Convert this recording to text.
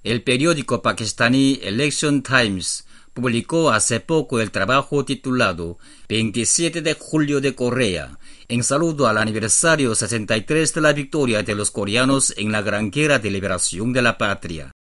El periódico pakistaní Election Times publicó hace poco el trabajo titulado 27 de julio de Corea, en saludo al aniversario 63 de la victoria de los coreanos en la Gran Guerra de Liberación de la Patria.